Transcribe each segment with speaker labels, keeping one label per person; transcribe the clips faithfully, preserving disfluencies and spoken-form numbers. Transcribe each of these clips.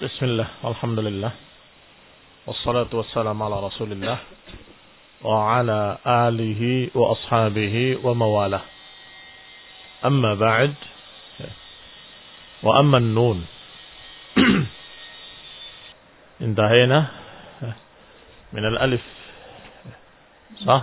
Speaker 1: Bismillah, alhamdulillah, wassalatu wassalamu ala rasulillah, wa ala alihi wa ashabihi wa mawalah. Amma ba'd, wa amma an-nun. Intahayna min al-alif. Sah?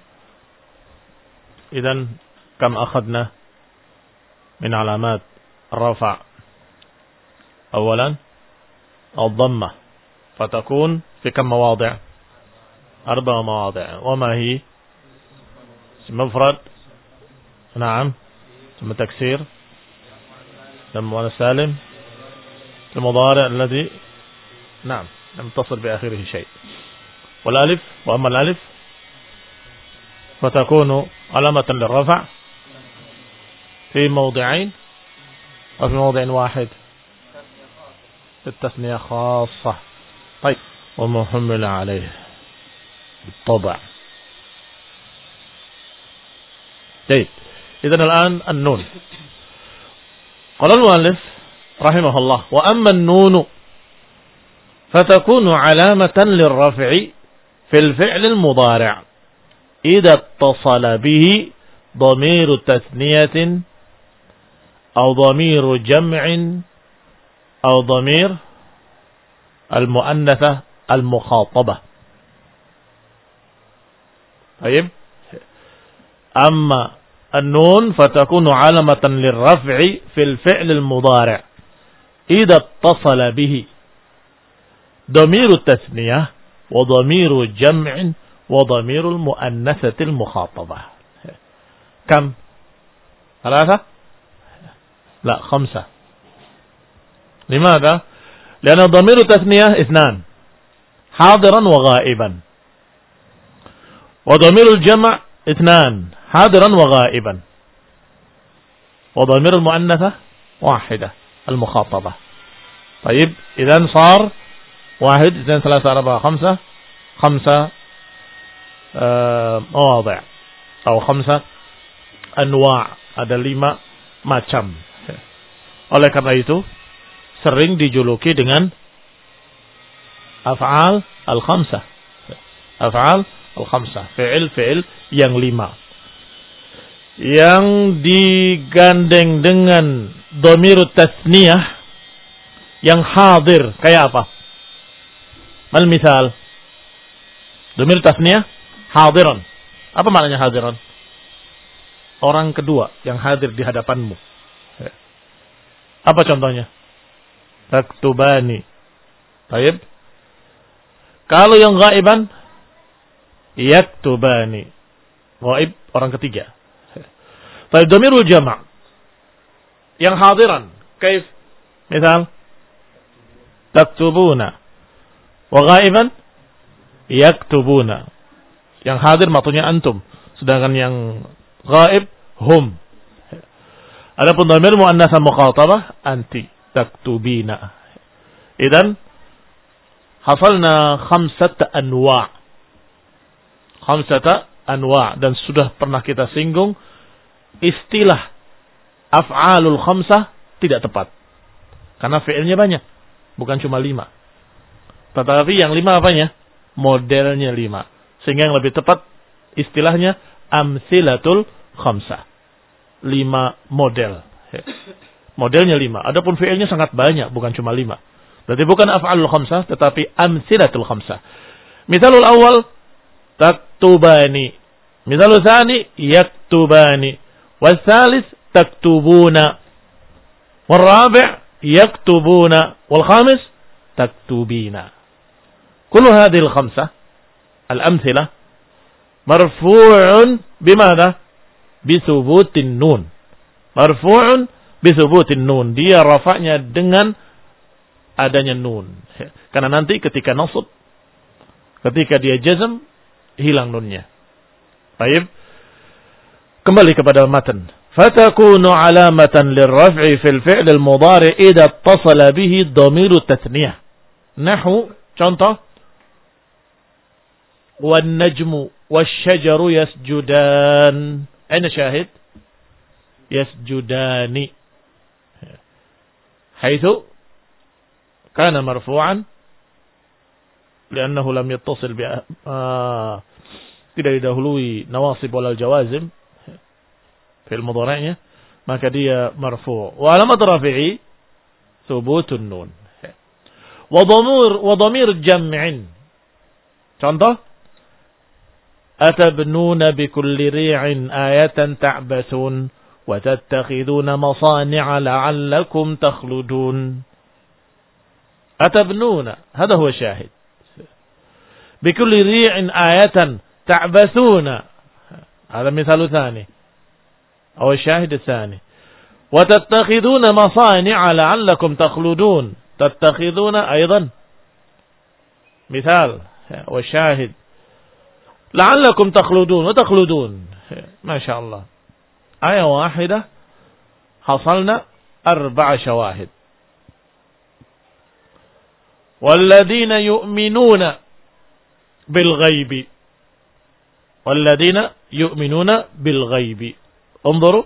Speaker 1: Idan, kam akhadna min alamat rafa'? Awalan, الضمة فتكون في كم مواضع؟ أربع مواضع. وما هي؟ اسم مفرد، نعم، ثم تكسير، ثم مؤنث سالم، المضارع الذي نعم لم تصل بآخره شيء، والألف. وأما الألف فتكون علامة للرفع في موضعين أو في موضع واحد، التثنية خاصة. طيب، ومحمل عليه بالطبع. طيب، إذن الآن النون. قال المؤلف رحمه الله: وأما النون فتكون علامة للرفع في الفعل المضارع إذا اتصل به ضمير تثنية أو ضمير جمع أو ضمير المؤنثة المخاطبة. طيب، أما النون فتكون علامة للرفع في الفعل المضارع إذا اتصل به ضمير التثنية وضمير جمع وضمير المؤنثة المخاطبة. كم؟ ثلاثة؟ لا، خمسة. لماذا؟ لأن ضمير التثنية اثنان، حاضرا وغائبا، وضمير الجمع اثنان، حاضرا وغائبا، وضمير المؤنثة واحدة، المخاطبة. طيب، إذن صار واحد اثنين ثلاثة أربعة خمسة، خمسة آه مواضع أو خمسة أنواع، ada lima macam. Oleh karena itu sering dijuluki dengan af'al al-khamsah. Af'al al-khamsah, fi'il-fi'il yang lima, yang digandeng dengan dhamir tasniyah yang hadir. Kayak apa? Mal misal, dhamir tasniyah hadiran. Apa maknanya hadiran? Orang kedua yang hadir di hadapanmu. Apa contohnya? Taktubani. Baik. Kalau yang ghaiban, yaktubani. Ghaib, orang ketiga. Baik, dhamirul jama' yang hadiran. Kaif? Misal, taktubuna. Wa ghaiban, yaktubuna. Yang hadir maksudnya antum, sedangkan yang ghaib hum. Adapun dhamir muannats mukhatabah, anti taktubina. Idan hasalna khamsata anwa' khamsata anwa' dan sudah pernah kita singgung istilah af'alul khamsah tidak tepat karena fi'ilnya banyak, bukan cuma lima, tetapi yang lima apanya? Modelnya lima, sehingga yang lebih tepat istilahnya amsilatul khamsah, lima model. Modelnya lima. Adapun fi'ilnya sangat banyak, bukan cuma lima. Berarti bukan af'alul khamsah, tetapi amsilatul khamsah. Misalul awal, taktubani. Misalul thani, yaktubani. Wasalis, taktubuna. Warabi' yaktubuna. Walkhamis, taktubina. Kullu hadhil khamsah, al-amsilah, marfu'un bimada? Bisubutin nun. Marfu'un bisubutin nun. Dia rafa'nya dengan adanya nun. Karena nanti ketika nasab, ketika dia jazm, hilang nunnya. Baik. Kembali kepada matan. Fatakunu alamatan lirraf'i fil fi'l al-mudhari' idza ittasala bihi dhamiru tathniyah. Nahu, contoh. Wan najmu wasyajaru yasjudan. Aina syahid? Yasjudani. Haitsu Kana marfu'an li'annahu lam yattasil bi uh, tidak didahului nawasib wal jawazim fil mudhari'nya, maka dia marfu'. Wa alamat rafi'i thubutun nun. Wa dhamir wa dhamir jam'in. Contoh, atabnuna bikulli ri'in ayatan ta'basun wa tattakhiduna masani'a la'allakum takhludun. Atabnuna, hada huwa syahid. Bikulli ri'in ayatan ta'basuna. Hada mithalu thani. Aw syahid tsani. Wa tattakhiduna masani'a la'allakum takhludun. Tattakhiduna aidan mithal wa syahid. La'allakum takhludun wa takhludun. Ma sya Allah. Ayat wahidah hasalna arba'a syawahid. Walladzina yu'minuna bil ghaibi. Walladzina yu'minuna bil ghaibi. انظروا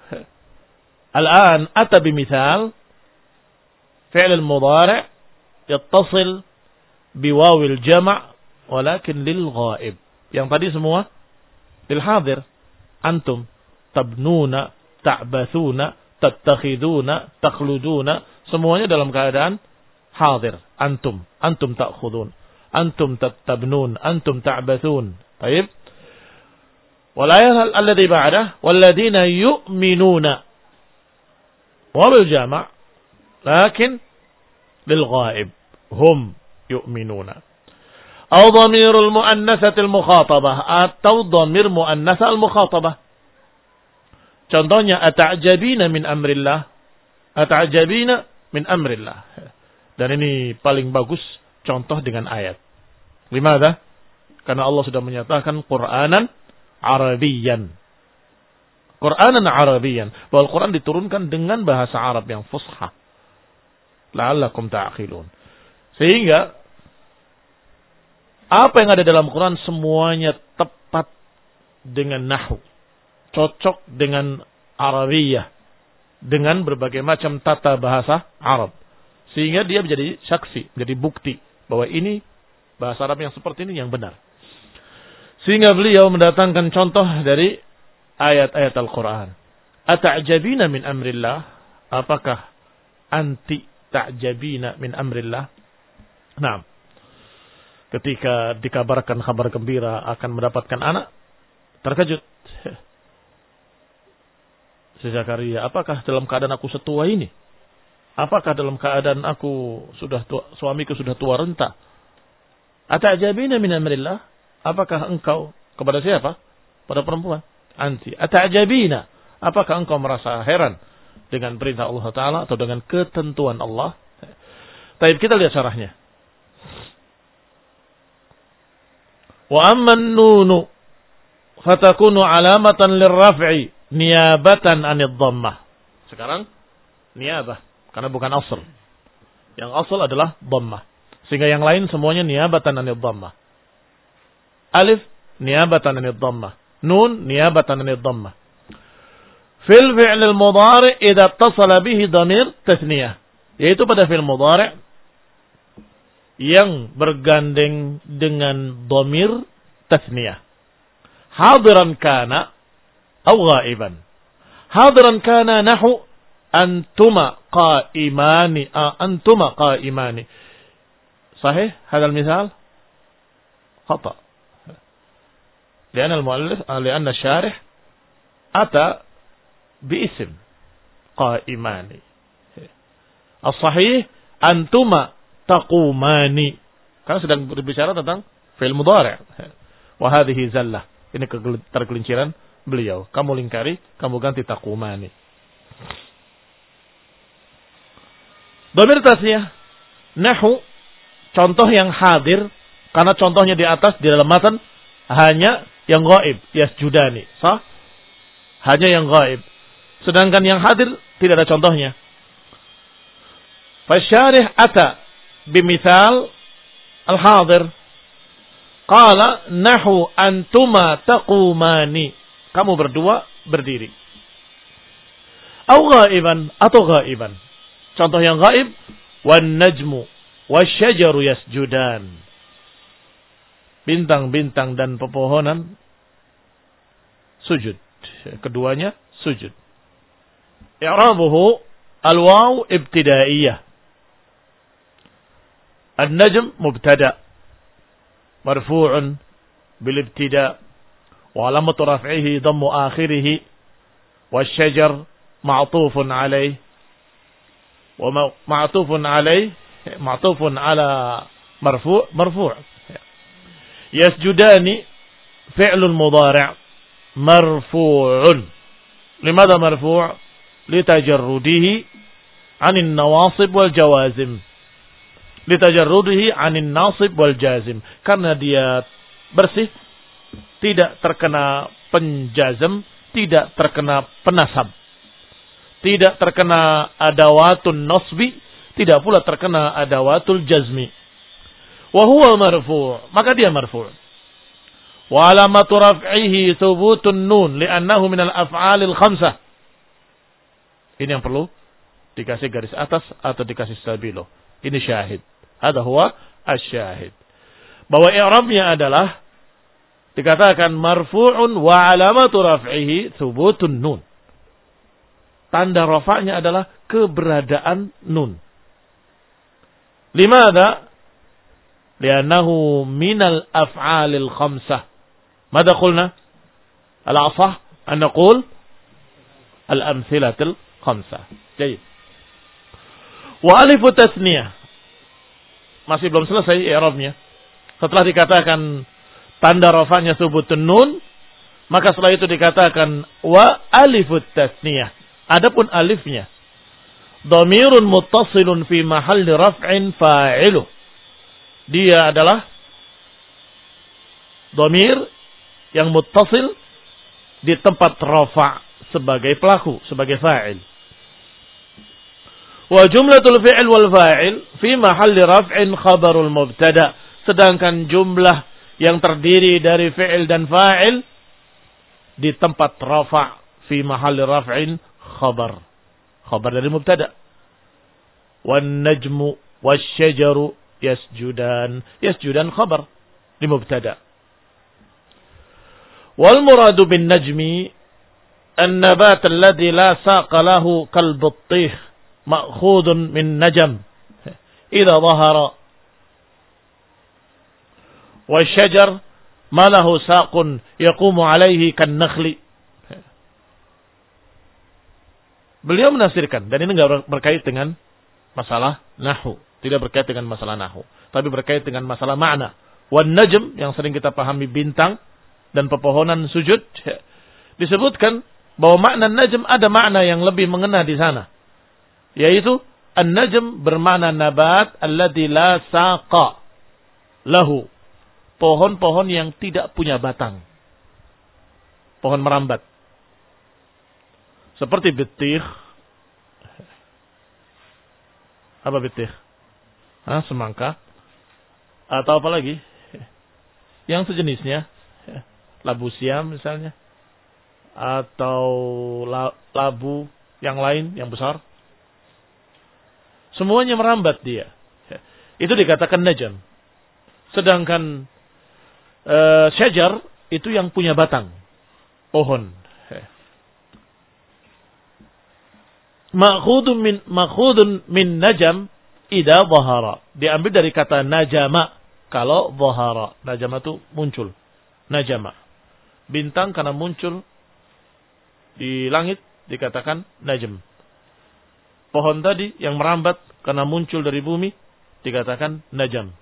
Speaker 1: الآن أتى بمثال فعل المضارع يتصل بواو الجمع ولكن للغائب. Yang tadi semua lilhadir. Antum tabnuna, ta'bathuna, tattakhiduna, takhluduna, semuanya dalam keadaan hadir. Antum, antum ta'khudun, antum tabnun, antum ta'bathun. Baik. Wal ayat alladhi ba'dah walladzina yu'minuna wabil jama' lakin lil ghaib hum yu'minuna. Aw dhamirul muannasatil mukhatabah atau dhamir muannasah al mukhatabah. Contohnya ata'jabina min amrillah, ata'jabina min amrillah. Dan ini paling bagus contoh dengan ayat. Limadha? Karena Allah sudah menyatakan Qur'anan Arabiyan. Qur'anan Arabiyan. Bahwa Al-Quran diturunkan dengan bahasa Arab yang fusha. La'allakum ta'aqilun. Sehingga apa yang ada dalam Quran semuanya tepat dengan nahwu. Cocok dengan Arabiyah. Dengan berbagai macam tata bahasa Arab. Sehingga dia menjadi saksi, menjadi bukti. Bahwa ini bahasa Arab yang seperti ini yang benar. Sehingga beliau mendatangkan contoh dari ayat-ayat Al-Quran. Ata'jabina min amrillah. Apakah anti ta'jabina min amrillah? Nah, ketika dikabarkan kabar gembira akan mendapatkan anak, terkejut. Si Zakaria, apakah dalam keadaan aku setua ini? Apakah dalam keadaan aku sudah tua, suamiku sudah tua renta? Ata'jabina min amrillah? Apakah engkau kepada siapa? Pada perempuan. Anti. Ata'jabina. Apakah engkau merasa heran dengan perintah Allah Ta'ala atau dengan ketentuan Allah? Baik, kita lihat syarahnya. Wa amman nunu fatakunu alamatan lirraf'i niyabatan anid dhammah. Sekarang niyabah karena bukan asal. Yang asal adalah dhammah. Sehingga yang lain semuanya niyabatan anid dhammah. Alif niyabatan anid dhammah. Nun niyabatan anid dhammah. Fil fi'l al-mudhari' idza ittasala bihi dhamir tasniyah. Yaitu pada fi'il mudhari' yang bergandeng dengan dhamir tasniyah. Hadiran kana atau ghaiban. Hadiran kana nahu antuma qa'imani, antuma qa'imani. Sahih hadha al-mithal? Khata. لأن المؤلف لأن الشارح أتى باسم قائمان. الصحيح أنتما تقومان. Karena sedang berbicara tentang fi'il mudhari'. Wa hadhihi zallah. Ini tergelinciran beliau. Kamu lingkari, kamu ganti taqumani. Dhamir tasniyah nahu contoh yang hadir karena contohnya di atas di dalam matan hanya yang gaib, yasjudani, sah? Hanya yang gaib. Sedangkan yang hadir tidak ada contohnya. Fasyarih ata bimithal al-hadir. Qala nahu antuma taqumani. Kamu berdua berdiri. Au ghaiban atau ghaiban. Contoh yang gaib, wan najmu wasyajaru yasjudan. Bintang-bintang dan pepohonan sujud. Keduanya sujud. I'rabuhu al-waw ibtidaiyah. An-najm mubtada' marfu'un bil ibtida' wa alamatu raf'ihi dhammu akhirih wasyajar ma'tufun alaih wa ma'tufun alaih ma'tufun ala marfu' marfu' yasjudani fi'lun mudhari' marfu'un. Limadha marfu'? Litajarrudihi 'anil nawasib wal jawazim. Litajarrudihi 'anil nasib wal jazim. Karena dia bersih, tidak terkena penjazm, tidak terkena penasab, tidak terkena adawatun nasbi, tidak pula terkena adawatul jazmi. Wa huwa marfu', maka dia marfu'. Wa alamatu raf'ihi thubutun nun li'annahu minal af'alil khamsah. Ini yang perlu dikasih garis atas atau dikasih stabilo. Ini syahid. Hadha huwa asy-syahid. Bahwa i'rabnya adalah dikatakan marfu'un wa alamatu raf'ihi thubutun nun. Tanda rafa'nya adalah keberadaan nun. Limadha? Li'annahu minal af'alil khamsah. Mada qulna? Al-asah an naqul al-amthilatil khamsah. Jadi, wa alifu tasniyah. Masih belum selesai i'rabnya. Setelah dikatakan tanda rafa'nya thubutun nun, maka setelah itu dikatakan wa alifut tasniyah. Adapun alifnya, dhamirun muttasilun fi mahalli raf'in fa'iluh. Dia adalah dhamir yang muttasil di tempat rafa' sebagai pelaku, sebagai fa'il. Wa jumlatul fi'il wal fa'il fi mahalli raf'in khabarul mubtada. Sedangkan jumlah yang terdiri dari fi'il dan fa'il di tempat rafa' fi mahalli raf'in khabar. Khabar dari mubtada. Wan najmu wasyajaru yasjudan. Yasjudan khabar di mubtada. Wal muradu bin najmi an-nabat alladhi la saqa lahu kal battih ma'khudun min najam idza dhahara. Wasyajar ma lahu saqun yaqumu alaihi kan nakhli. Beliau menafsirkan, dan ini enggak berkait dengan masalah nahwu, tidak berkait dengan masalah nahwu, tapi berkait dengan masalah makna. Wan najm yang sering kita pahami bintang dan pepohonan sujud, disebutkan bahwa makna najm ada makna yang lebih mengena di sana, yaitu an-najm bermakna nabat alladzi la saqa lahu, pohon-pohon yang tidak punya batang, pohon merambat, seperti bitih. Apa bitih? Hah, semangka atau apa lagi yang sejenisnya, labu siam misalnya, atau labu yang lain yang besar, semuanya merambat dia. Itu dikatakan najm. Sedangkan uh, syajar itu yang punya batang, pohon. Ma'khudun min ma'khudun min najam idza dhahara. Diambil dari kata najama kalau dhahara. Najama itu muncul. Najama. Bintang karena muncul di langit dikatakan najm. Pohon tadi yang merambat karena muncul dari bumi dikatakan najam.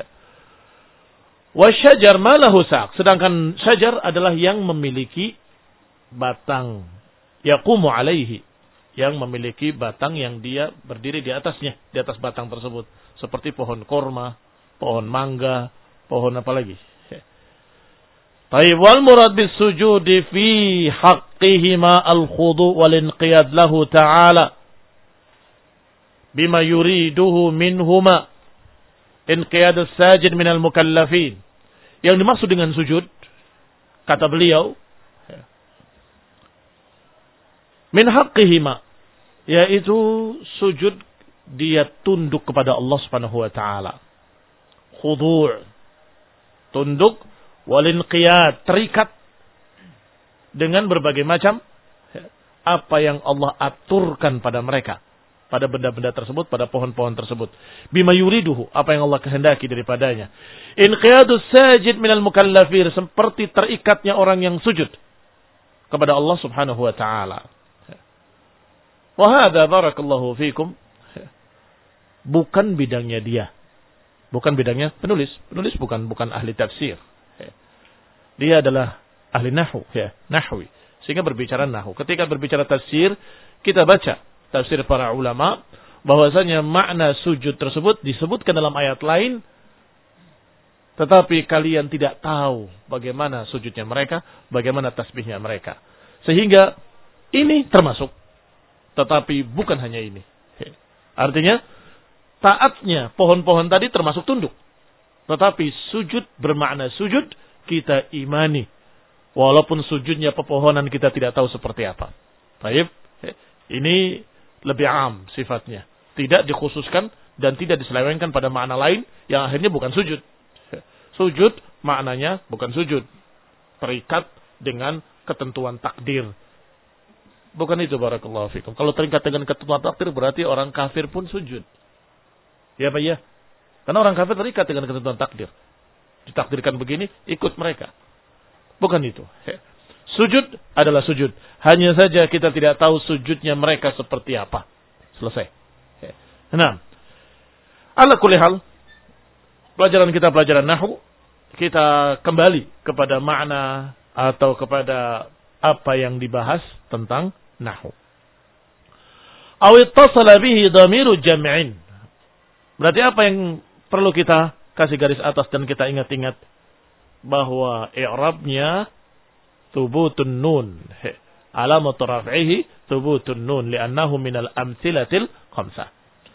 Speaker 1: Wasyajar ma lahu saq. Sedangkan syajar adalah yang memiliki batang. Yaqumu alaihi. Yang memiliki batang yang dia berdiri di atasnya, di atas batang tersebut. Seperti pohon korma, pohon mangga, pohon apa lagi. Taib wal murad bis sujudi fi haqqihima al-khudu wal inqiyad lahu ta'ala bima yuriduhu minhuma inqiyad as-sajid min al-mukallafin. Yang dimaksud dengan sujud, kata beliau, min haqqihima, yaitu sujud dia tunduk kepada Allah Subhanahu wa taala. Khudu', tunduk, walinqiyad, terikat dengan berbagai macam apa yang Allah aturkan pada mereka, pada benda-benda tersebut, pada pohon-pohon tersebut. Bima yuriduhu, apa yang Allah kehendaki daripadanya. Inqiyadus sajid minal mukallafir, seperti terikatnya orang yang sujud kepada Allah Subhanahu wa taala. Wa hadza barakallahu fikum, bukan bidangnya dia. Bukan bidangnya penulis. Penulis bukan bukan ahli tafsir. Dia adalah ahli nahwu, ya, nahwi. Sehingga berbicara nahwu. Ketika berbicara tafsir, kita baca tafsir para ulama bahwasanya makna sujud tersebut disebutkan dalam ayat lain, tetapi kalian tidak tahu bagaimana sujudnya mereka, bagaimana tasbihnya mereka. Sehingga ini termasuk, tetapi bukan hanya ini. Artinya taatnya pohon-pohon tadi termasuk tunduk. Tetapi sujud bermakna sujud, kita imani. Walaupun sujudnya pepohonan kita tidak tahu seperti apa. Baik, ini lebih am sifatnya. Tidak dikhususkan dan tidak diselewengkan pada makna lain yang akhirnya bukan sujud. Sujud maknanya bukan sujud. Terikat dengan ketentuan takdir. Bukan itu barakallahu fikum. Kalau terikat dengan ketentuan takdir berarti orang kafir pun sujud. Ya Pak ya? Karena orang kafir terikat dengan ketentuan takdir. Ditakdirkan begini, ikut mereka. Bukan itu. Sujud adalah sujud. Hanya saja kita tidak tahu sujudnya mereka seperti apa. Selesai. Nah, ala kulli hal, pelajaran kita pelajaran nahwu, kita kembali kepada makna atau kepada apa yang dibahas tentang nahwu. Aw ittasala bihi dhamiru jam'in. Berarti apa yang perlu kita kasih garis atas dan kita ingat-ingat? Bahwa i'rabnya thubutun nun. Alamat raf'ihi thubutun nun li'annahu minal amtsilatil khamsah.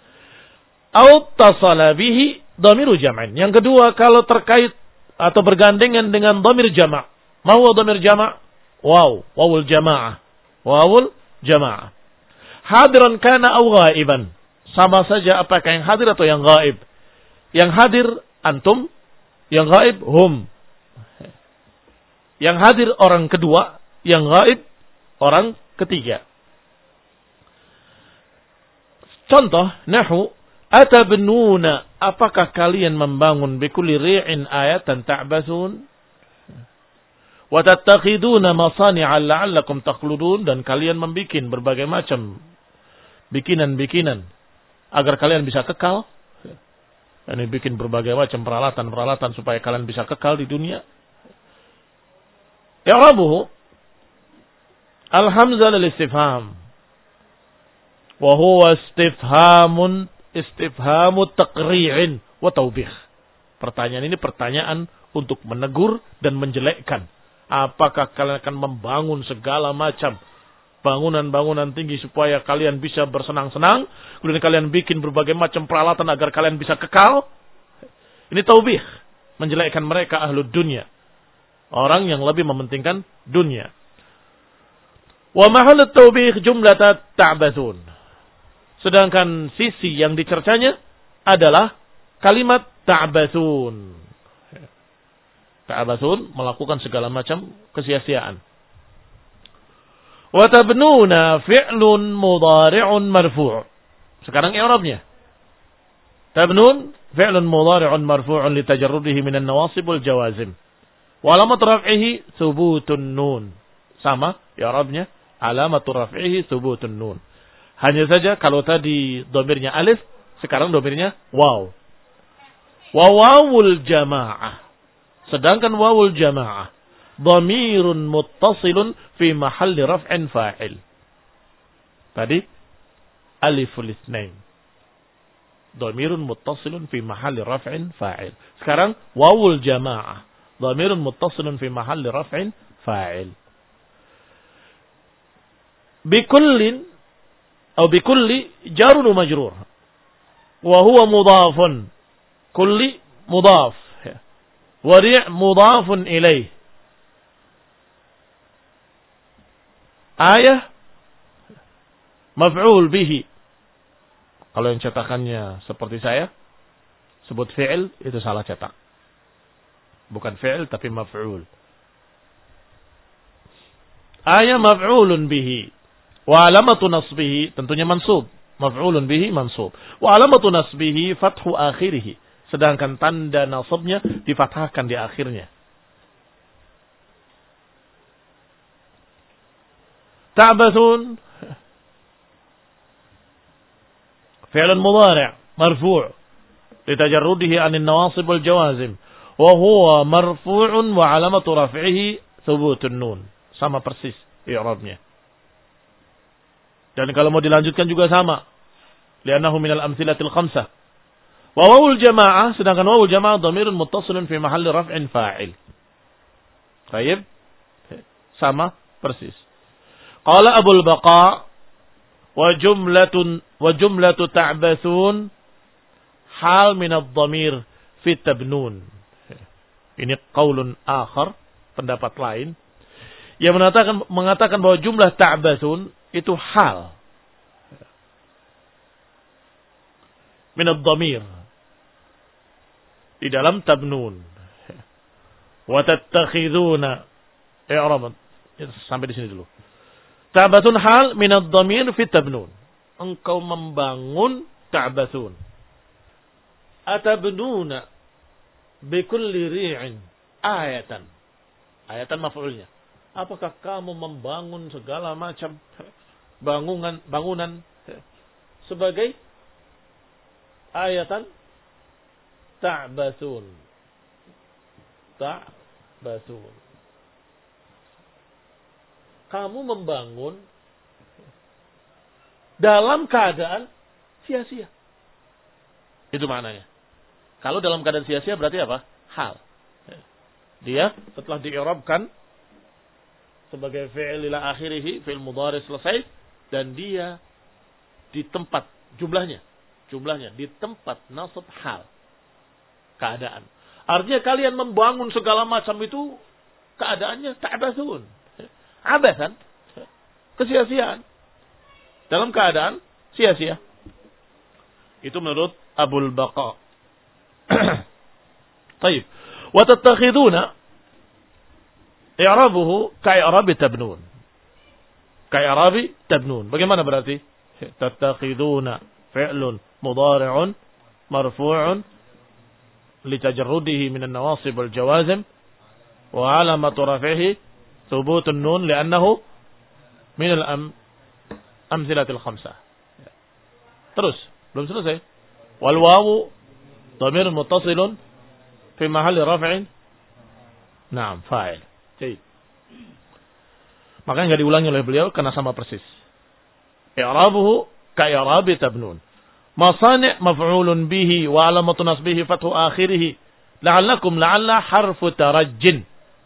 Speaker 1: Au tasala bihi dhamiru jam'in. Yang kedua, kalau terkait atau bergandengan dengan dhamir jama'. Ma huwa dhamir jama'? Waw, wawul jama'ah. Wawul jama'ah. Hadiran kana au ghaiban. Sama saja apakah yang hadir atau yang gaib. Yang hadir antum, yang gaib hum. Yang hadir orang kedua, yang gaib orang ketiga. Contoh nahwu, atabnuna, apakah kalian membangun bikulli ri'in ayatan ta'basun wa tattakhiduna masani'a la'allakum takhludun, dan kalian membikin berbagai macam bikinan-bikinan agar kalian bisa kekal. Ini bikin berbagai macam peralatan-peralatan supaya kalian bisa kekal di dunia. I'rabuhu al-hamzah lil istifham wa huwa istifhamun istifhamu taqri'in wa taubih. Pertanyaan ini pertanyaan untuk menegur dan menjelekkan. Apakah kalian akan membangun segala macam bangunan-bangunan tinggi supaya kalian bisa bersenang-senang, kemudian kalian bikin berbagai macam peralatan agar kalian bisa kekal? Ini taubih, menjelekkan mereka ahlud dunia. Orang yang lebih mementingkan dunia. Wa mahallut taubih jumlatat ta'bathun. Sedangkan sisi yang dicercanya adalah kalimat ta'bathun. Ta'bathun melakukan segala macam kesia-siaan. Wa tabnuna fi'lun mudhari'un marfu'. Sekarang i'rabnya. Tabnun fi'lun mudhari'un marfu'un li tajarrudihi minan nawasib wal jawazim. Wa alamat raf'ihi thubutun nun. Sama i'rabnya, alamat raf'ihi thubutun nun. Hanya saja kalau tadi dhamirnya alif, sekarang dhamirnya waw. Wa wawul jamaah. Sedangkan wawul jamaah dhamirun muttasilun fi mahalli raf'in fa'il. Tadi aliful itsnain. Dhamirun muttasilun fi mahalli raf'in fa'il. Sekarang wawul jamaah. Dhamirun muttasilun fi mahalli raf'in fa'il. Bikullin atau bikulli jarun majrur. Wa huwa mudhafun. Kulli mudhaf. Wa ri' mudhafun ilaih. Ayah maf'ul bihi. Kalau yang cetakannya seperti saya, sebut fi'il, itu salah cetak. Bukan fi'il, tapi maf'ul. Ayat maf'ulun bihi. Wa alamatu nasbihi, tentunya mansub. Maf'ulun bihi mansub. Wa alamatu nasbihi fathu akhirih. Sedangkan tanda nasabnya difathahkan di akhirnya. Ta'bathun fi'lun mudhari' marfu' litajarrudihi 'anil nawasib wal jawazim wa huwa marfu'un wa 'alamatu raf'ihi thubutun nun. Sama persis i'rabnya. Dan kalau mau dilanjutkan juga sama. Li'annahu minal amthilatil khamsah. Wa wawul jamaah, sedangkan wawul jamaah dhamirun muttasilun fi mahalli raf'in fa'il. Baik. Sama persis. Qala Abul Baqa wa jumlatun wa jumlatu ta'bathun hal min adh-dhamir fi tabnun. Ini qaulun akhar, pendapat lain yang mengatakan mengatakan bahwa jumlah ta'bathun itu hal min adh-dhamir di dalam tabnun. Wa tattakhiduna i'rab. Sampai di sini dulu. Ta'bathun hal min adh-dhamir fi tabnun. Engkau membangun ta'bathun. Atabnuna bi kulli ri'in ayatan. Ayatan maf'ulnya. Apakah kamu membangun segala macam bangunan bangunan sebagai ayatan? Ta'bathun. Ta'bathun. Kamu membangun dalam keadaan sia-sia. Itu maknanya. Kalau dalam keadaan sia-sia berarti apa? Hal. Dia setelah di'irabkan sebagai fi'il ila akhirih, fi'il mudhari selesai, dan dia di tempat jumlahnya, jumlahnya di tempat nasab hal. Keadaan. Artinya kalian membangun segala macam itu keadaannya ta'bathun. Abasan, kesia-siaan. Dalam keadaan sia-sia. Itu menurut Abul Baqa. Baik. Wa tattakhiduna i'rabuhu ka'i'rabi tabnun. Ka'i'rabi tabnun. Bagaimana berarti? Tattakhiduna fi'lun mudhari'un marfu'un litajarrudihi min an-nawasib wal jawazim wa 'alamatu raf'ihi ثبوت النون لأنه من الأمثلة الخمسة. Terus, belum selesai. Wal wawu dhamir muttasilun fi mahalli raf'in. Naam, fa'il. Baik. Makanya enggak diulangi oleh beliau karena sama persis. I'rabuhu ka i'rabi tabnun. Masani' maf'ulun bihi wa 'alamatu nasbihi fathu akhirih. La'allakum la'alla harfu tarajjin.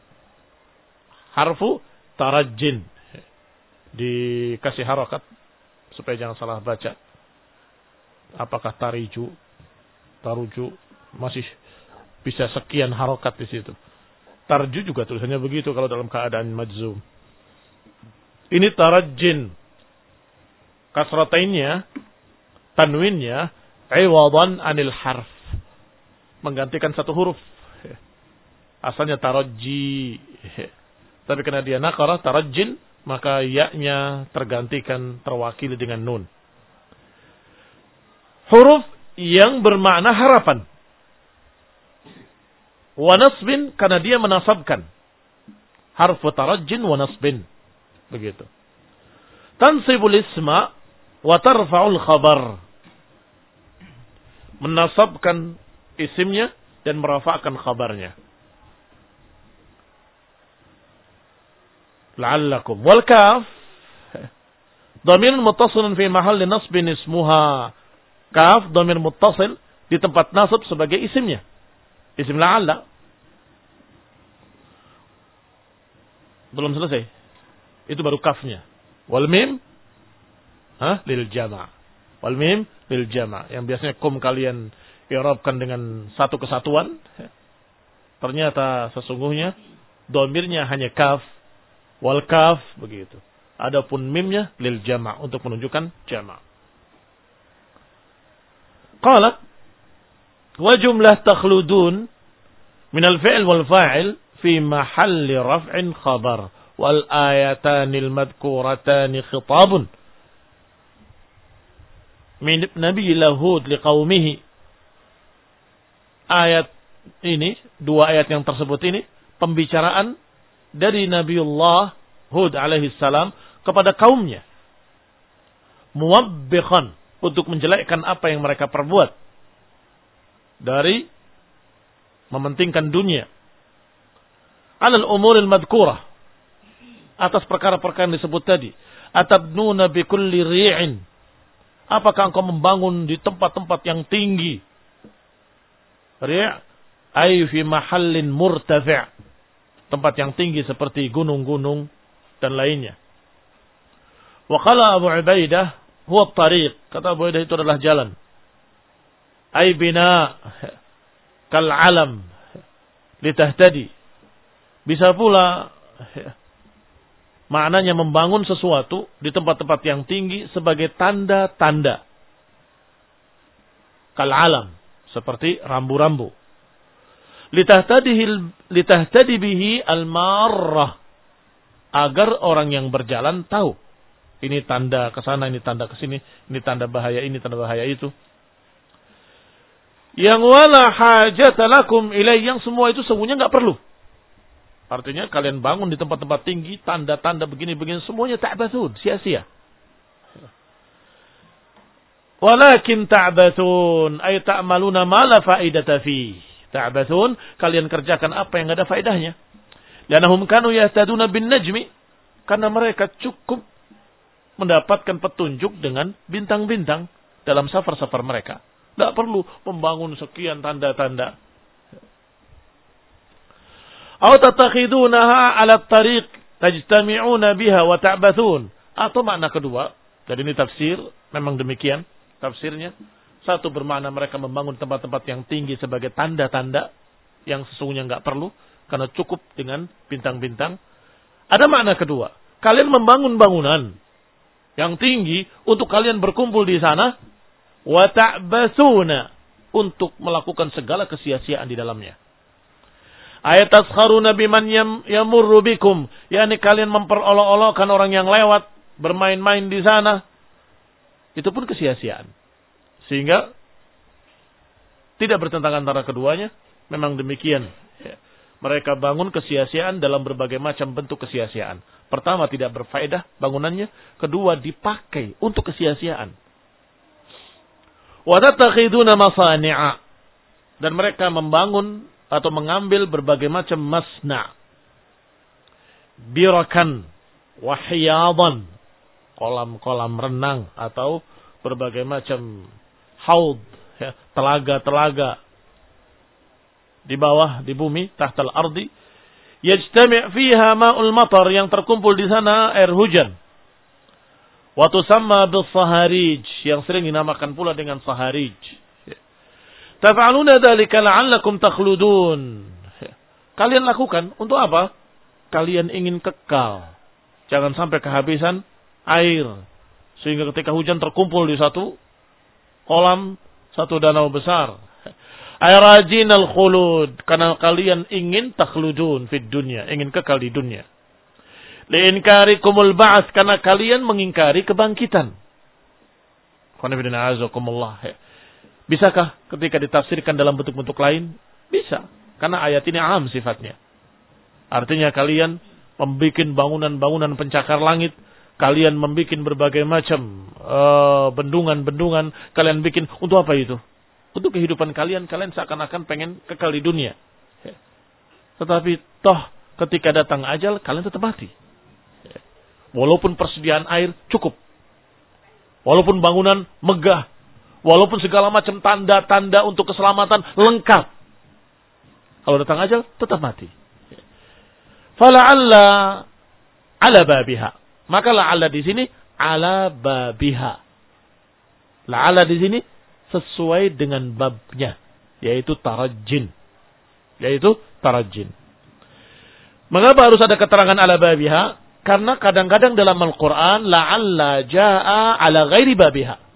Speaker 1: Harfu tarajjin. Dikasih harakat supaya jangan salah baca. Apakah tariju, taruju, masih bisa sekian harakat di situ. Tarju juga tulisannya begitu kalau dalam keadaan majzum. Ini tarajjin. Kasratainnya, tanwinnya, iwadan anil harf. Menggantikan satu huruf. Asalnya tarajji. Tapi karena dia naqarah tarajjin, maka ya-nya tergantikan terwakili dengan nun. Huruf yang bermakna harapan. Wa nasbin, karena dia menasabkan. Harfu tarajjin wa nasbin. Begitu. Tansibul isma wa tarfa'ul khabar. Menasabkan isimnya dan merafa'kan khabarnya. La'allakum. Wal kaf dhamir muttasilun fi mahalli nasbin ismuha. Kaf dhamir muttasil di tempat nasab sebagai isimnya. Isim la'alla. Belum selesai. Itu baru kafnya. Wal mim ha lil jama'. Wal mim lil jama'. Yang biasanya kum kalian i'rabkan dengan satu kesatuan. Ternyata sesungguhnya dhamirnya hanya kaf. Wal kaf begitu. Adapun mimnya lil jama' untuk menunjukkan jama'. Qala wa jumlah takhludun min al-fi'l wal fa'il fi mahalli raf'in khabar wal ayatanil madhkuratani khitabun min Nabi Hud liqaumihi. Ayat ini, dua ayat yang tersebut ini pembicaraan dari Nabiullah Hud alaihi salam kepada kaumnya. Muwabbikhan, untuk menjelekkan apa yang mereka perbuat dari mementingkan dunia. Alal umuril madhkurah, atas perkara-perkara yang disebut tadi. Atabnuna bikulli ri'in, apakah engkau membangun di tempat-tempat yang tinggi? Ri' ay fi mahallin murtafi', tempat yang tinggi seperti gunung-gunung dan lainnya. Wa qala Abu Ubaidah huwa at-tariq, kata Abu Ubaidah itu adalah jalan. Ay bina kal alam litahtadi, bisa pula maknanya membangun sesuatu di tempat-tempat yang tinggi sebagai tanda-tanda. Kal alam, seperti rambu-rambu. Litahtadihi litahtadi bihi al-marrah, agar orang yang berjalan tahu ini tanda ke sana, ini tanda ke sini, ini tanda bahaya ini, tanda bahaya itu. Yang wala hajata lakum ilai, yang semua itu semuanya enggak perlu. Artinya kalian bangun di tempat-tempat tinggi, tanda-tanda begini-begini, semuanya ta'bathun, sia-sia. Walakin ta'bathun ay ta'maluna ma la faidata fi. Ta'bathun, kalian kerjakan apa yang enggak ada faedahnya. Lianahum kanu yahtaduna bin najmi, karena mereka cukup mendapatkan petunjuk dengan bintang-bintang dalam safar-safar mereka. Tidak perlu membangun sekian tanda-tanda. Aw tatakhidunaha 'ala at-tariq tajtami'una biha wa ta'bathun. Atau makna kedua, dari ini tafsir memang demikian tafsirnya. Satu bermakna mereka membangun tempat-tempat yang tinggi sebagai tanda-tanda yang sesungguhnya enggak perlu karena cukup dengan bintang-bintang. Ada makna kedua, kalian membangun bangunan yang tinggi untuk kalian berkumpul di sana, wa ta'bathuna, untuk melakukan segala kesia-siaan di dalamnya. Ayat taskharuna biman yamurru bikum, yakni kalian memperolok-olokkan orang yang lewat bermain-main di sana. Itu pun kesia-siaan. Sehingga tidak bertentangan antara keduanya. Memang demikian. Mereka bangun kesia-siaan dalam berbagai macam bentuk kesia-siaan. Pertama, tidak berfaedah bangunannya. Kedua, dipakai untuk kesia-siaan. Wa tattakhiduna masani'a, dan mereka membangun atau mengambil berbagai macam masna', birakan wa hiyadan, kolam-kolam renang atau berbagai macam haud, ya, telaga-telaga di bawah, di bumi, tahtal ardi, yajtami' fiha ma'ul matar, yang terkumpul di sana air hujan. Wa tusamma bis-saharij, yang sering dinamakan pula dengan saharij. Taf'aluna dzalika la'allakum takhludun. Kalian lakukan untuk apa? Kalian ingin kekal. Jangan sampai kehabisan air. Sehingga ketika hujan terkumpul di satu kolam, satu danau besar. Ayrajinal khulud, karena kalian ingin takhludun fid dunya, ingin kekal di dunia. Li'inkarikumul ba'ats, karena kalian mengingkari kebangkitan. Qanifidina azakumullah. Bisakah ketika ditafsirkan dalam bentuk-bentuk lain? Bisa, karena ayat ini am sifatnya. Artinya kalian membuat bangunan-bangunan pencakar langit, kalian membuat berbagai macam uh, bendungan-bendungan, kalian bikin untuk apa itu? Untuk kehidupan kalian, kalian seakan-akan pengen kekal di dunia. Tetapi toh ketika datang ajal, kalian tetap mati. Walaupun persediaan air cukup, walaupun bangunan megah, walaupun segala macam tanda-tanda untuk keselamatan lengkap, kalau datang ajal tetap mati. Fala'alla ala babiha, maka la'alla di sini ala babiha. La'alla di sini sesuai dengan babnya, yaitu tarajjin, yaitu tarajjin. Mengapa harus ada keterangan ala babiha? Karena kadang-kadang dalam Al-Quran la'alla ja'a ala ghairi babiha.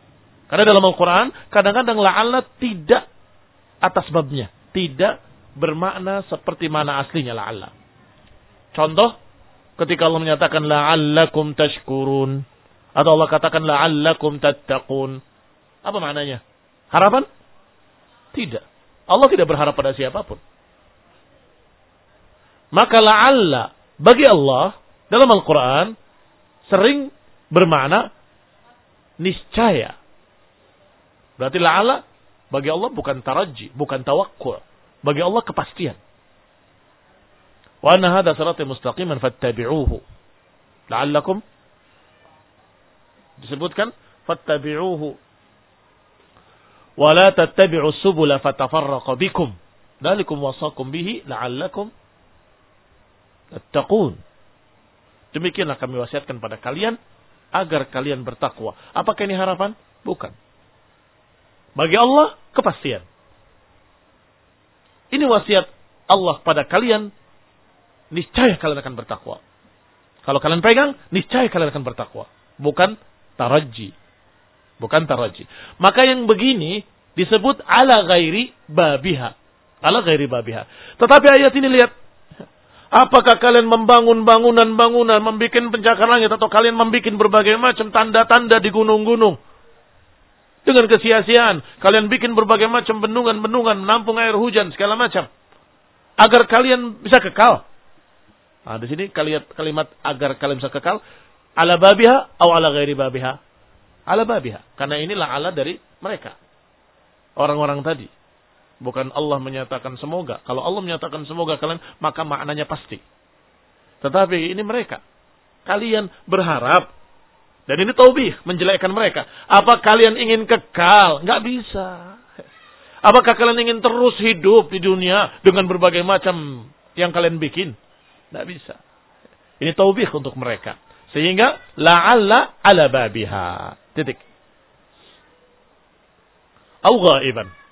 Speaker 1: Karena dalam Al-Quran, kadang-kadang la'alla tidak atas babnya. Tidak bermakna seperti mana aslinya la'alla. Contoh, ketika Allah menyatakan la'allakum tashkurun. Atau Allah katakan la'allakum tattaqun. Apa maknanya? Harapan? Tidak. Allah tidak berharap pada siapapun. Maka la'alla bagi Allah dalam Al-Quran sering bermakna niscaya. Berarti la'alla bagi Allah bukan taraji, bukan tawakkul. Bagi Allah kepastian. Wa anna hadha sirati mustaqiman fattabi'uhu. La'allakum disebutkan fattabi'uhu wa la tattabi'us subula fatafarraqa bikum. Dzalikum wasaqum bihi la'allakum tattaqun. Demikianlah kami wasiatkan pada kalian agar kalian bertakwa. Apakah ini harapan? Bukan. Bagi Allah kepastian. Ini wasiat Allah pada kalian, niscaya kalian akan bertakwa. Kalau kalian pegang, niscaya kalian akan bertakwa. Bukan taraji. Bukan taraji. Maka yang begini disebut ala ghairi babiha. Ala ghairi babiha. Tetapi ayat ini lihat. Apakah kalian membangun bangunan-bangunan, membuat pencakar langit, atau kalian membuat berbagai macam tanda-tanda di gunung-gunung? Dengan kesia-siaan. Kalian bikin berbagai macam bendungan-bendungan, menampung air hujan, segala macam. Agar kalian bisa kekal. Nah, di sini kalimat, kalimat agar kalian bisa kekal. Ala babiha atau ala ghairi babiha? Ala babiha. Karena inilah ala dari mereka. Orang-orang tadi. Bukan Allah menyatakan semoga. Kalau Allah menyatakan semoga kalian, maka maknanya pasti. Tetapi ini mereka. Kalian berharap. Dan ini taubih, menjelekkan mereka. Apa kalian ingin kekal? Nggak bisa. Apakah kalian ingin terus hidup di dunia dengan berbagai macam yang kalian bikin? Nggak bisa. Ini taubih untuk mereka. Sehingga la'alla ala babiha. Titik. Au ghaiban.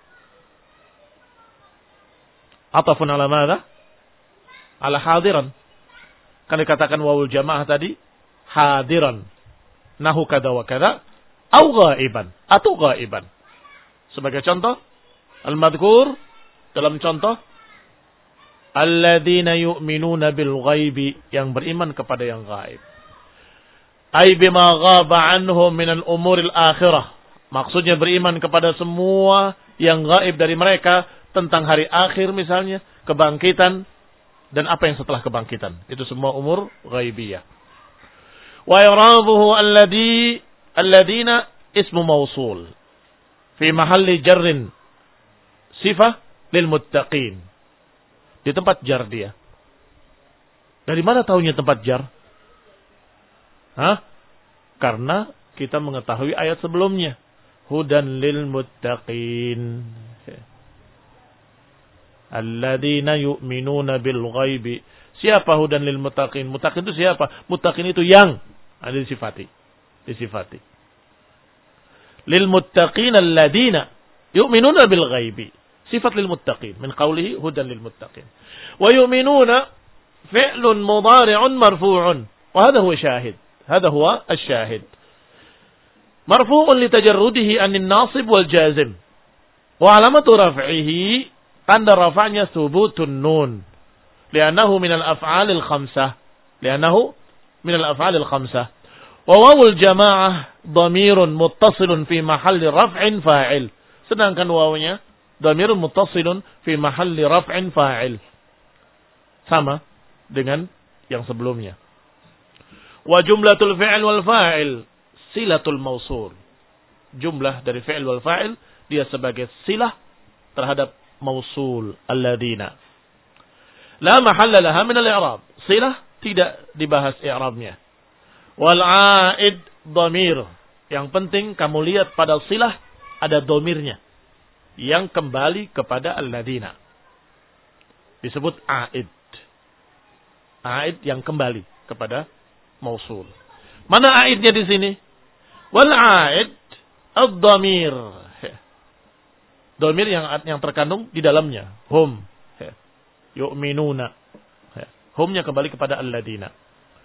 Speaker 1: Atafun ala madha? Ala hadiran. Kan dikatakan wawul jamaah tadi. Hadiran. Nahu kada wa kada. Au ghaiban. Atau ghaiban. Sebagai contoh. Al-madhkur. Dalam contoh. Alladzina yu'minuna bil ghaibi. Yang beriman kepada yang ghaib. Ay bima ghaba anhum minal umuril akhirah. Maksudnya beriman kepada semua yang gaib dari mereka. Tentang hari akhir misalnya, kebangkitan, dan apa yang setelah kebangkitan. Itu semua umur ghaibiyah. Wa yarabuhu alladhi, alladhina ismu mausul. Fi mahalli jarrin sifah lil muttaqin. Di tempat jar dia. Dari mana tahunya tempat jar? Hah? Karena kita mengetahui ayat sebelumnya. Hudan lil muttaqin. Alladzina yu'minuna bil ghaibi. Siapa hudan lil muttaqin? Muttaqin itu siapa? Muttaqin itu yang ada disifati. Disifati. Lil muttaqin alladzina yu'minuna bil ghaibi. Sifat lil muttaqin min qawlihi hudan lil muttaqin. Wa yu'minuna fi'lun mudhari'un marfu'un. Wa hadha huwa syahid. Hadha huwa asy-syahid. Marfu'un li tajarrudihi anin nasib wal jazim. Wa alamatu raf'ihi tanda rafa'nya thubutun nun. Li'annahu minal af'alil khamsah. Li'annahu minal af'alil khamsah. Wa wawul jama'ah dhamirun muttasilun fi mahalli raf'in fa'il. Sedangkan wawunya dhamirun muttasilun fi mahalli raf'in fa'il. Sama dengan yang sebelumnya. Wa jumlatul fi'il wal fa'il silatul mausul. Jumlah dari fi'il wal fa'il dia sebagai silah terhadap mausul alladzina. La mahalla laha min al-i'rab. Silah tidak dibahas i'rabnya. Wal 'aid dhamir. Yang penting kamu lihat pada silah ada dhamirnya yang kembali kepada alladzina. Disebut 'aid. 'Aid yang kembali kepada mausul. Mana 'aidnya di sini? Wal 'aid ad-dhamir. Dhamir yang yang terkandung di dalamnya. Hum. Yu'minuna. Humnya kembali kepada alladzina.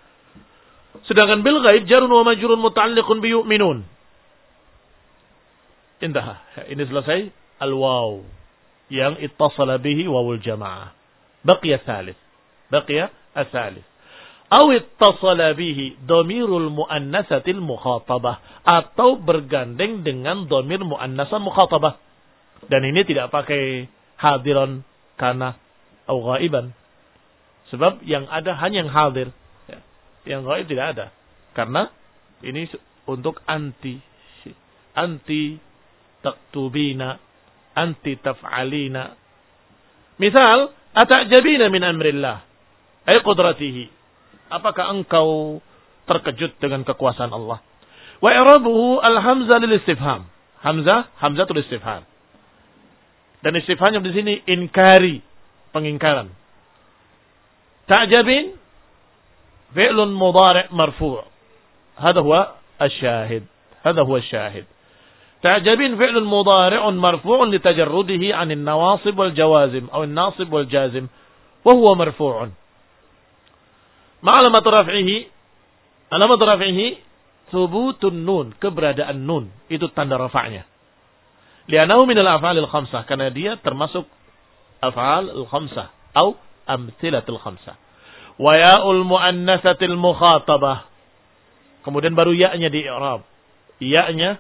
Speaker 1: Sedangkan bil ghaib jarun wa majrun muta'alliqun bi yu'minun. Indah. Ini selesai al-waw yang ittasala bihi wawul jamaah. Baqiya tsalits. Baqiya ats-tsalits. Aw ittasala bihi dhamirul muannatsatil mukhatabah, atau bergandeng dengan dhamir muannasah mukhatabah. Dan ini tidak pakai hadiran kana atau ghaiban. Sebab yang ada hanya yang hadir. Yang ghaib tidak ada. Karena ini untuk anti. Anti taktubina. Anti taf'alina. Misal, ata'jabina min amrillah. Ay qudratihi. Apakah engkau terkejut dengan kekuasaan Allah? Wa i'rabuhu al-hamzah lil istifham. Hamzah, hamzah tulis istifham. Dan istifhamnya di sini inkari, pengingkaran. Ta'jabin fi'lun mudhari' marfu'. Hada huwa asy-syahid. Hada huwa asy-syahid. Ta'jabin fi'lun mudhari'un marfu'un litajarrudihi 'anil nawasib wal jawazim aw an-nasib wal jazim wa huwa marfu'un. Ma'alamat raf'ihi, alamat raf'ihi thubutun nun, keberadaan nun, itu tanda rafa'nya. Li'annahu min al-af'al al-khamsah, karena dia termasuk af'al al-khamsah atau amtsilatul khamsah. Wa ya'ul muannatsatil mukhatabah. Kemudian baru ya-nya di i'rab. Ya-nya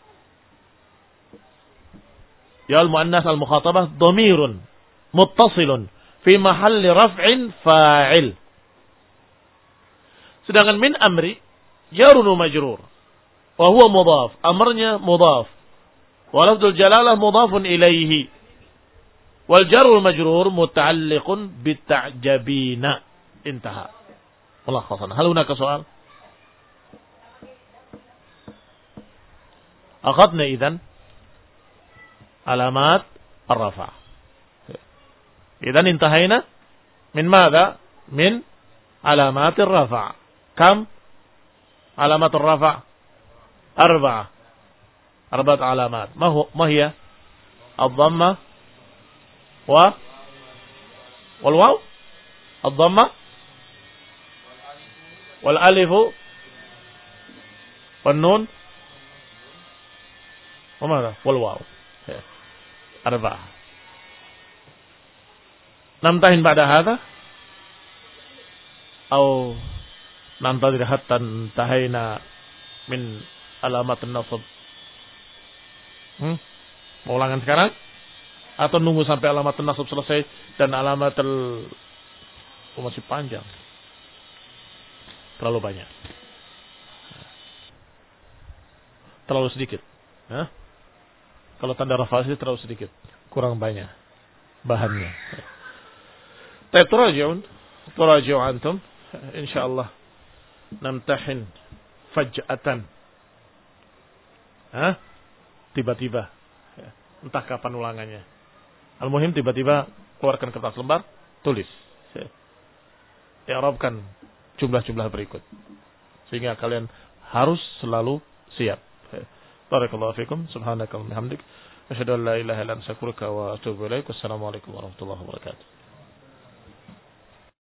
Speaker 1: ya'ul muannats al-mukhatabah dhamirun muttasilun fi mahalli raf'in fa'il. Sedangkan min amri jarun majrur wa huwa mudhaf, amrnya mudhaf. Wa lafdzul jalalah mudhafun ilaihi. Wal jarul majrur muta'alliqun bita'jabina. Intaha. Mulakhasan. Hal hunaka soal? Akhadna idzan alamat ar-rafa'. Idzan intahayna min madza? Min alamat ar-rafa'. Kam alamat ar-rafa'? Arba'ah. Arba'at alamat. Ma hu ma hiya? Ad-dhamma wa wal waw? Ad-dhamma wal alifu wan nun wa madza? Wal waw. Arba'ah. Namtahin ba'da hadha? Atau nantadir hatta intahayna min alamat an-nasab? Hmm? Mau ulangan sekarang? Atau nunggu sampai alamat an-nasab selesai dan alamat al... Oh, masih panjang. Terlalu banyak. Terlalu sedikit. Hah? Kalau tanda rafa'ah terlalu sedikit. Kurang banyak bahannya. Tapi turaji'un. Turaji'u antum. InsyaAllah. Namtahin faj'atan. Hah? Tiba-tiba. Entah kapan ulangannya. Al-muhim tiba-tiba keluarkan kertas lembar, tulis. I'rabkan jumlah-jumlah berikut. Sehingga kalian harus selalu siap. Barakallahu fikum. Subhanakallahumma wa bihamdik. Asyhadu an la ilaha illa anta astaghfiruka wa atubu ilaik. Wassalamualaikum warahmatullahi wabarakatuh.